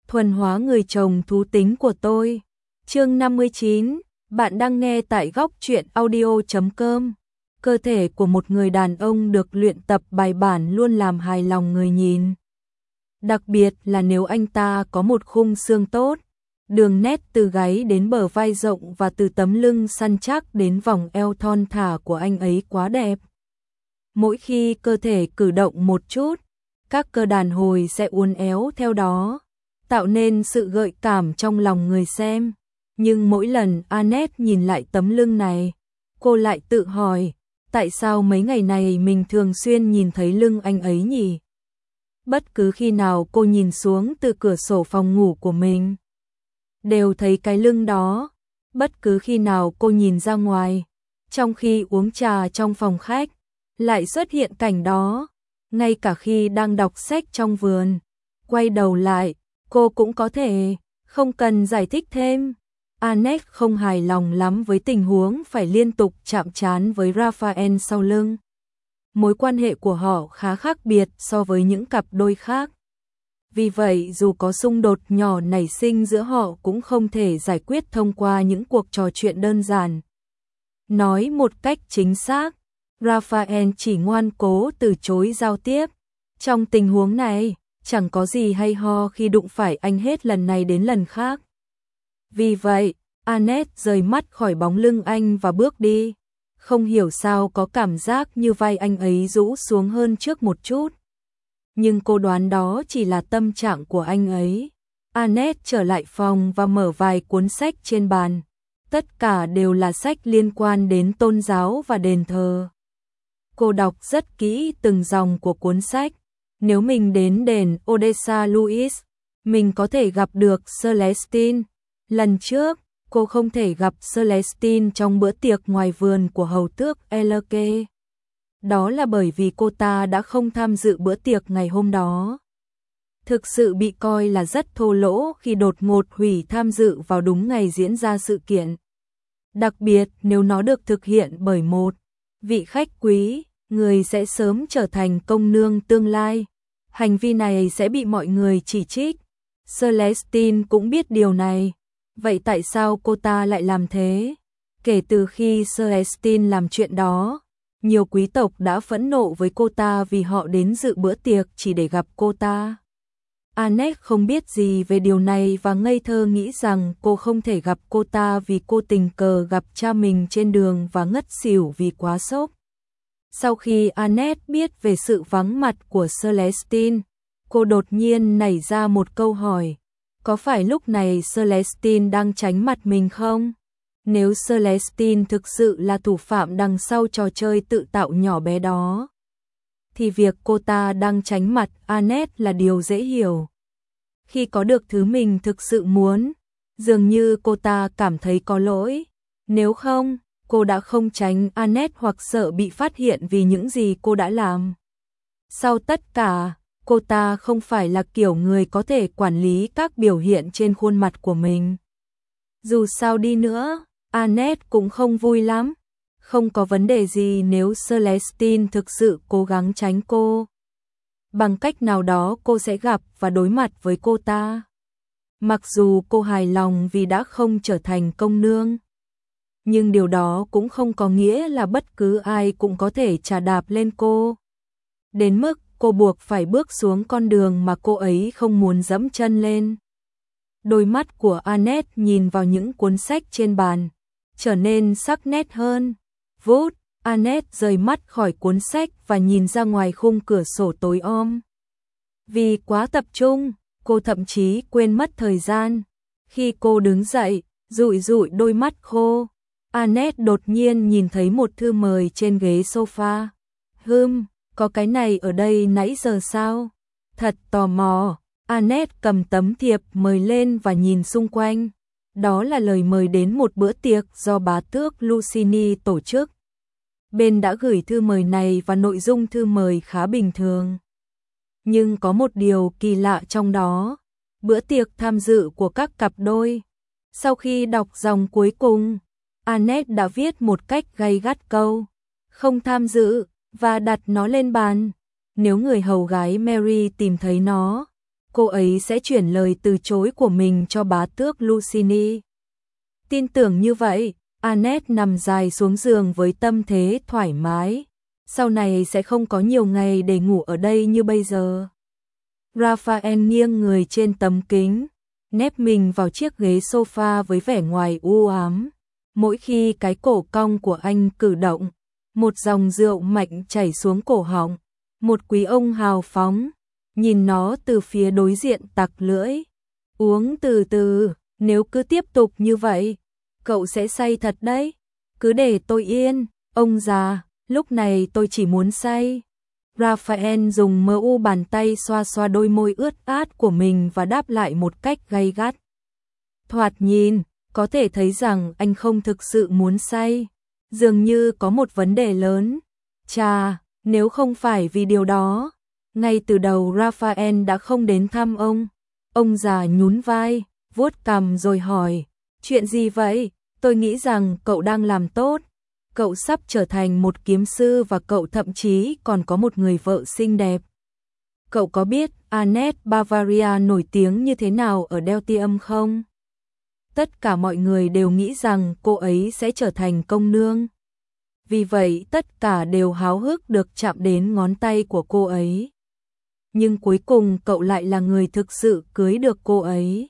thuần hóa người chồng thú tính của tôi. Chương 59, bạn đang nghe tại góc truyện audio.com. Cơ thể của một người đàn ông được luyện tập bài bản luôn làm hài lòng người nhìn. Đặc biệt là nếu anh ta có một khung xương tốt, đường nét từ gáy đến bờ vai rộng và từ tấm lưng săn chắc đến vòng eo thon thả của anh ấy quá đẹp. Mỗi khi cơ thể cử động một chút, các cơ đàn hồi sẽ uốn éo theo đó, tạo nên sự gợi cảm trong lòng người xem. Nhưng mỗi lần Annette nhìn lại tấm lưng này, cô lại tự hỏi, tại sao mấy ngày này mình thường xuyên nhìn thấy lưng anh ấy nhỉ? Bất cứ khi nào cô nhìn xuống từ cửa sổ phòng ngủ của mình, đều thấy cái lưng đó. Bất cứ khi nào cô nhìn ra ngoài, trong khi uống trà trong phòng khách, lại xuất hiện cảnh đó. Ngay cả khi đang đọc sách trong vườn, quay đầu lại, cô cũng có thể, không cần giải thích thêm. Annette không hài lòng lắm với tình huống phải liên tục chạm trán với Raphael sau lưng. Mối quan hệ của họ khá khác biệt so với những cặp đôi khác. Vì vậy dù có xung đột nhỏ nảy sinh giữa họ cũng không thể giải quyết thông qua những cuộc trò chuyện đơn giản. Nói một cách chính xác, Raphael chỉ ngoan cố từ chối giao tiếp. Trong tình huống này, chẳng có gì hay ho khi đụng phải anh hết lần này đến lần khác. Vì vậy, Annette rời mắt khỏi bóng lưng anh và bước đi. Không hiểu sao có cảm giác như vai anh ấy rũ xuống hơn trước một chút. Nhưng cô đoán đó chỉ là tâm trạng của anh ấy. Annette trở lại phòng và mở vài cuốn sách trên bàn. Tất cả đều là sách liên quan đến tôn giáo và đền thờ. Cô đọc rất kỹ từng dòng của cuốn sách. Nếu mình đến đền Odessa Louis, mình có thể gặp được Celestine. Lần trước, cô không thể gặp Celestine trong bữa tiệc ngoài vườn của hầu tước Elke. Đó là bởi vì cô ta đã không tham dự bữa tiệc ngày hôm đó. Thực sự bị coi là rất thô lỗ khi đột ngột hủy tham dự vào đúng ngày diễn ra sự kiện. Đặc biệt nếu nó được thực hiện bởi một vị khách quý, người sẽ sớm trở thành công nương tương lai. Hành vi này sẽ bị mọi người chỉ trích. Celestine cũng biết điều này. Vậy tại sao cô ta lại làm thế? Kể từ khi Celestine làm chuyện đó, nhiều quý tộc đã phẫn nộ với cô ta vì họ đến dự bữa tiệc chỉ để gặp cô ta. Annette không biết gì về điều này và ngây thơ nghĩ rằng cô không thể gặp cô ta vì cô tình cờ gặp cha mình trên đường và ngất xỉu vì quá sốc. Sau khi Annette biết về sự vắng mặt của Celestine, cô đột nhiên nảy ra một câu hỏi. Có phải lúc này Celestine đang tránh mặt mình không? Nếu Celestine thực sự là thủ phạm đằng sau trò chơi tự tạo nhỏ bé đó, thì việc cô ta đang tránh mặt Annette là điều dễ hiểu. Khi có được thứ mình thực sự muốn, dường như cô ta cảm thấy có lỗi. Nếu không, cô đã không tránh Annette hoặc sợ bị phát hiện vì những gì cô đã làm. Sau tất cả, cô ta không phải là kiểu người có thể quản lý các biểu hiện trên khuôn mặt của mình. Dù sao đi nữa, Annette cũng không vui lắm. Không có vấn đề gì nếu Celestine thực sự cố gắng tránh cô. Bằng cách nào đó cô sẽ gặp và đối mặt với cô ta. Mặc dù cô hài lòng vì đã không trở thành công nương, nhưng điều đó cũng không có nghĩa là bất cứ ai cũng có thể chà đạp lên cô. Đến mức cô buộc phải bước xuống con đường mà cô ấy không muốn dẫm chân lên. Đôi mắt của Annette nhìn vào những cuốn sách trên bàn, trở nên sắc nét hơn. Vút, Annette rời mắt khỏi cuốn sách và nhìn ra ngoài khung cửa sổ tối om. Vì quá tập trung, cô thậm chí quên mất thời gian. Khi cô đứng dậy, dụi dụi đôi mắt khô, Annette đột nhiên nhìn thấy một thư mời trên ghế sofa. Có cái này ở đây nãy giờ sao? Thật tò mò, Annette cầm tấm thiệp mời lên và nhìn xung quanh. Đó là lời mời đến một bữa tiệc do bá tước Lucini tổ chức. Bên đã gửi thư mời này và nội dung thư mời khá bình thường. Nhưng có một điều kỳ lạ trong đó. Bữa tiệc tham dự của các cặp đôi. Sau khi đọc dòng cuối cùng, Annette đã viết một cách gay gắt câu không tham dự và đặt nó lên bàn. Nếu người hầu gái Mary tìm thấy nó, cô ấy sẽ chuyển lời từ chối của mình cho bá tước Lucini. Tin tưởng như vậy, Annette nằm dài xuống giường với tâm thế thoải mái. Sau này sẽ không có nhiều ngày để ngủ ở đây như bây giờ. Raphael nghiêng người trên tấm kính, nép mình vào chiếc ghế sofa với vẻ ngoài u ám. Mỗi khi cái cổ cong của anh cử động, một dòng rượu mạnh chảy xuống cổ họng. Một quý ông hào phóng, nhìn nó từ phía đối diện tặc lưỡi. Uống từ từ, nếu cứ tiếp tục như vậy, cậu sẽ say thật đấy. Cứ để tôi yên, ông già, lúc này tôi chỉ muốn say. Raphael dùng mu bàn tay xoa xoa đôi môi ướt át của mình và đáp lại một cách gay gắt. Thoạt nhìn, có thể thấy rằng anh không thực sự muốn say. Dường như có một vấn đề lớn. Chà, nếu không phải vì điều đó, ngay từ đầu Raphael đã không đến thăm ông. Ông già nhún vai, vuốt cằm rồi hỏi, chuyện gì vậy? Tôi nghĩ rằng cậu đang làm tốt. Cậu sắp trở thành một kiếm sư và cậu thậm chí còn có một người vợ xinh đẹp. Cậu có biết Annette Bavaria nổi tiếng như thế nào ở Deltium không? Tất cả mọi người đều nghĩ rằng cô ấy sẽ trở thành công nương. Vì vậy tất cả đều háo hức được chạm đến ngón tay của cô ấy. Nhưng cuối cùng cậu lại là người thực sự cưới được cô ấy.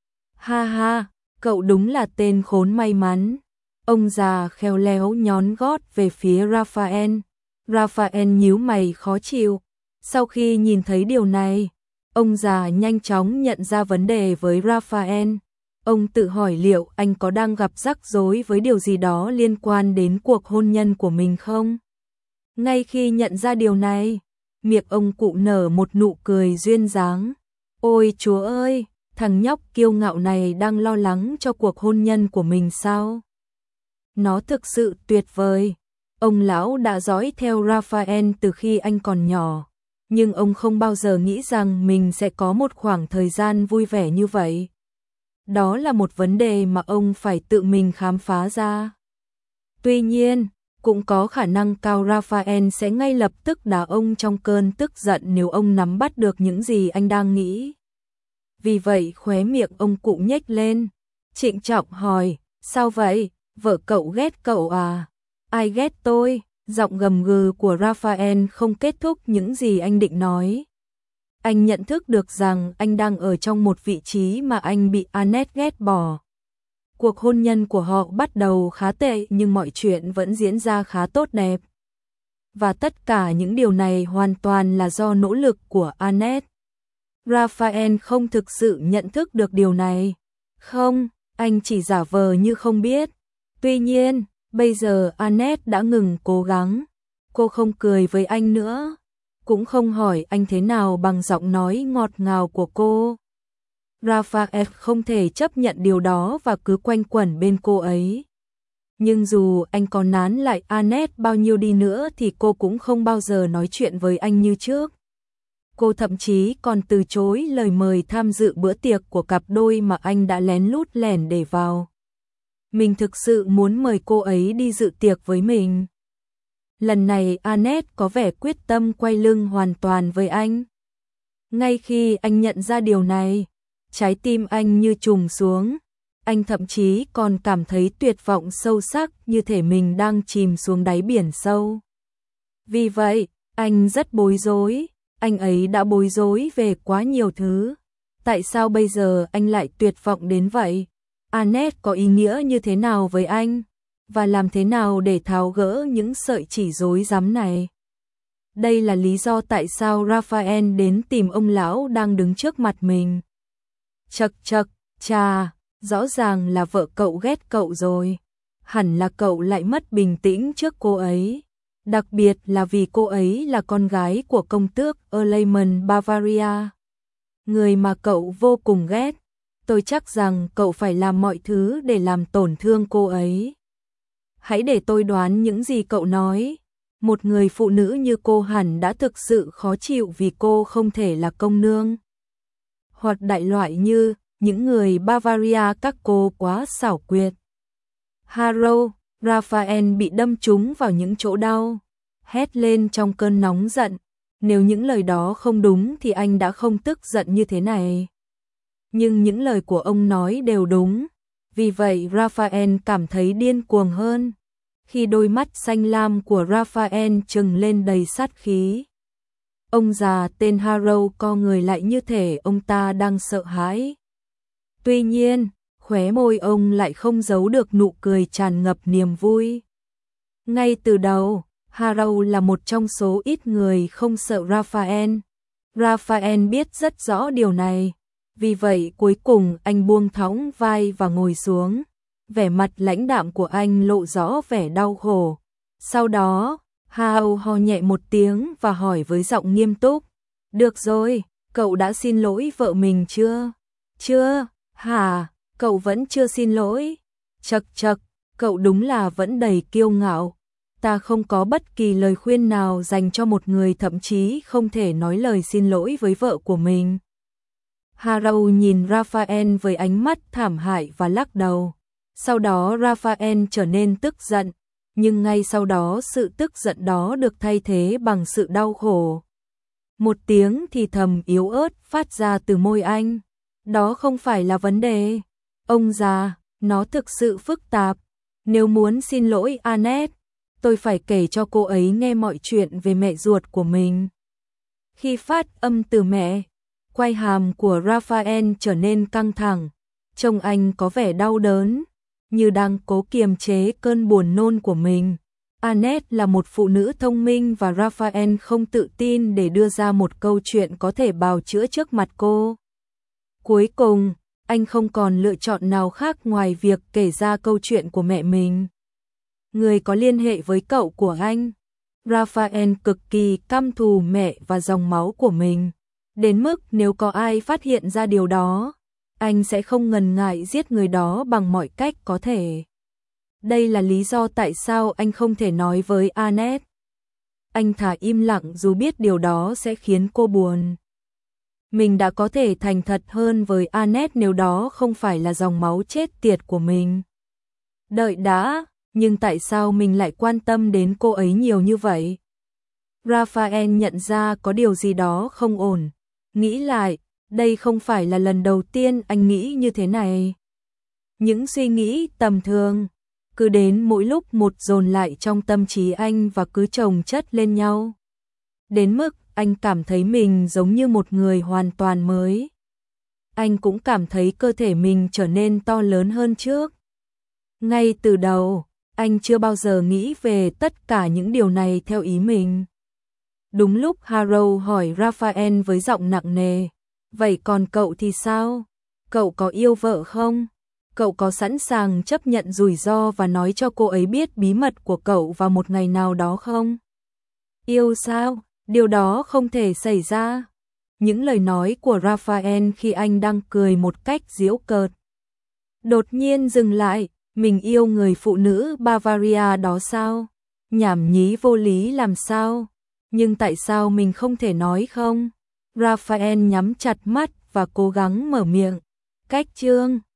Ha ha, cậu đúng là tên khốn may mắn. Ông già khéo léo nhón gót về phía Raphael. Raphael nhíu mày khó chịu. Sau khi nhìn thấy điều này, ông già nhanh chóng nhận ra vấn đề với Raphael. Ông tự hỏi liệu anh có đang gặp rắc rối với điều gì đó liên quan đến cuộc hôn nhân của mình không? Ngay khi nhận ra điều này, miệng ông cụ nở một nụ cười duyên dáng. Ôi Chúa ơi, thằng nhóc kiêu ngạo này đang lo lắng cho cuộc hôn nhân của mình sao? Nó thực sự tuyệt vời. Ông lão đã dõi theo Raphael từ khi anh còn nhỏ, nhưng ông không bao giờ nghĩ rằng mình sẽ có một khoảng thời gian vui vẻ như vậy. Đó là một vấn đề mà ông phải tự mình khám phá ra. Tuy nhiên, cũng có khả năng cao Raphael sẽ ngay lập tức đá ông trong cơn tức giận nếu ông nắm bắt được những gì anh đang nghĩ. Vì vậy khóe miệng ông cụ nhếch lên, trịnh trọng hỏi, sao vậy, vợ cậu ghét cậu à? Ai ghét tôi? Giọng gầm gừ của Raphael không kết thúc những gì anh định nói. Anh nhận thức được rằng anh đang ở trong một vị trí mà anh bị Annette ghét bỏ. Cuộc hôn nhân của họ bắt đầu khá tệ nhưng mọi chuyện vẫn diễn ra khá tốt đẹp. Và tất cả những điều này hoàn toàn là do nỗ lực của Annette. Raphael không thực sự nhận thức được điều này. Không, anh chỉ giả vờ như không biết. Tuy nhiên, bây giờ Annette đã ngừng cố gắng. Cô không cười với anh nữa, cũng không hỏi anh thế nào bằng giọng nói ngọt ngào của cô. Raphael không thể chấp nhận điều đó và cứ quanh quẩn bên cô ấy. Nhưng dù anh có nán lại Annette bao nhiêu đi nữa thì cô cũng không bao giờ nói chuyện với anh như trước. Cô thậm chí còn từ chối lời mời tham dự bữa tiệc của cặp đôi mà anh đã lén lút lẻn để vào. Mình thực sự muốn mời cô ấy đi dự tiệc với mình. Lần này Annette có vẻ quyết tâm quay lưng hoàn toàn với anh. Ngay khi anh nhận ra điều này, trái tim anh như trùng xuống. Anh thậm chí còn cảm thấy tuyệt vọng sâu sắc như thể mình đang chìm xuống đáy biển sâu. Vì vậy, anh rất bối rối. Anh ấy đã bối rối về quá nhiều thứ. Tại sao bây giờ anh lại tuyệt vọng đến vậy? Annette có ý nghĩa như thế nào với anh? Và làm thế nào để tháo gỡ những sợi chỉ rối rắm này? Đây là lý do tại sao Raphael đến tìm ông lão đang đứng trước mặt mình. Chậc chậc, chà, rõ ràng là vợ cậu ghét cậu rồi. Hẳn là cậu lại mất bình tĩnh trước cô ấy. Đặc biệt là vì cô ấy là con gái của công tước Erleiman Bavaria. Người mà cậu vô cùng ghét. Tôi chắc rằng cậu phải làm mọi thứ để làm tổn thương cô ấy. Hãy để tôi đoán những gì cậu nói. Một người phụ nữ như cô hẳn đã thực sự khó chịu vì cô không thể là công nương. Hoặc đại loại như những người Bavaria các cô quá xảo quyệt. Haro, Raphael bị đâm trúng vào những chỗ đau, hét lên trong cơn nóng giận. Nếu những lời đó không đúng thì anh đã không tức giận như thế này. Nhưng những lời của ông nói đều đúng. Vì vậy Raphael cảm thấy điên cuồng hơn. Khi đôi mắt xanh lam của Raphael trừng lên đầy sát khí. Ông già tên Harrow co người lại như thể ông ta đang sợ hãi. Tuy nhiên, khóe môi ông lại không giấu được nụ cười tràn ngập niềm vui. Ngay từ đầu, Harrow là một trong số ít người không sợ Raphael. Raphael biết rất rõ điều này. Vì vậy cuối cùng anh buông thõng vai và ngồi xuống. Vẻ mặt lãnh đạm của anh lộ rõ vẻ đau khổ. Sau đó, Harrow ho nhẹ một tiếng và hỏi với giọng nghiêm túc. Được rồi, cậu đã xin lỗi vợ mình chưa? Chưa, hả? Cậu vẫn chưa xin lỗi? Chậc chậc, cậu đúng là vẫn đầy kiêu ngạo. Ta không có bất kỳ lời khuyên nào dành cho một người thậm chí không thể nói lời xin lỗi với vợ của mình. Harrow nhìn Raphael với ánh mắt thảm hại và lắc đầu. Sau đó Raphael trở nên tức giận, nhưng ngay sau đó sự tức giận đó được thay thế bằng sự đau khổ. Một tiếng thì thầm yếu ớt phát ra từ môi anh. Đó không phải là vấn đề. Ông già, nó thực sự phức tạp. Nếu muốn xin lỗi Annette, tôi phải kể cho cô ấy nghe mọi chuyện về mẹ ruột của mình. Khi phát âm từ mẹ, quai hàm của Raphael trở nên căng thẳng. Trông anh có vẻ đau đớn, như đang cố kiềm chế cơn buồn nôn của mình. Annette là một phụ nữ thông minh và Raphael không tự tin để đưa ra một câu chuyện có thể bào chữa trước mặt cô. Cuối cùng, anh không còn lựa chọn nào khác ngoài việc kể ra câu chuyện của mẹ mình. Người có liên hệ với cậu của anh. Raphael cực kỳ căm thù mẹ và dòng máu của mình. Đến mức nếu có ai phát hiện ra điều đó, anh sẽ không ngần ngại giết người đó bằng mọi cách có thể. Đây là lý do tại sao anh không thể nói với Annette. Anh thà im lặng dù biết điều đó sẽ khiến cô buồn. Mình đã có thể thành thật hơn với Annette nếu đó không phải là dòng máu chết tiệt của mình. Đợi đã, nhưng tại sao mình lại quan tâm đến cô ấy nhiều như vậy? Raphael nhận ra có điều gì đó không ổn. Nghĩ lại, đây không phải là lần đầu tiên anh nghĩ như thế này. Những suy nghĩ tầm thường, cứ đến mỗi lúc một dồn lại trong tâm trí anh và cứ chồng chất lên nhau. Đến mức anh cảm thấy mình giống như một người hoàn toàn mới. Anh cũng cảm thấy cơ thể mình trở nên to lớn hơn trước. Ngay từ đầu, anh chưa bao giờ nghĩ về tất cả những điều này theo ý mình. Đúng lúc Harrow hỏi Raphael với giọng nặng nề, vậy còn cậu thì sao? Cậu có yêu vợ không? Cậu có sẵn sàng chấp nhận rủi ro và nói cho cô ấy biết bí mật của cậu vào một ngày nào đó không? Yêu sao? Điều đó không thể xảy ra. Những lời nói của Raphael khi anh đang cười một cách giễu cợt. Đột nhiên dừng lại, mình yêu người phụ nữ Bavaria đó sao? Nhảm nhí vô lý làm sao? Nhưng tại sao mình không thể nói không? Raphael nhắm chặt mắt và cố gắng mở miệng. Cách chương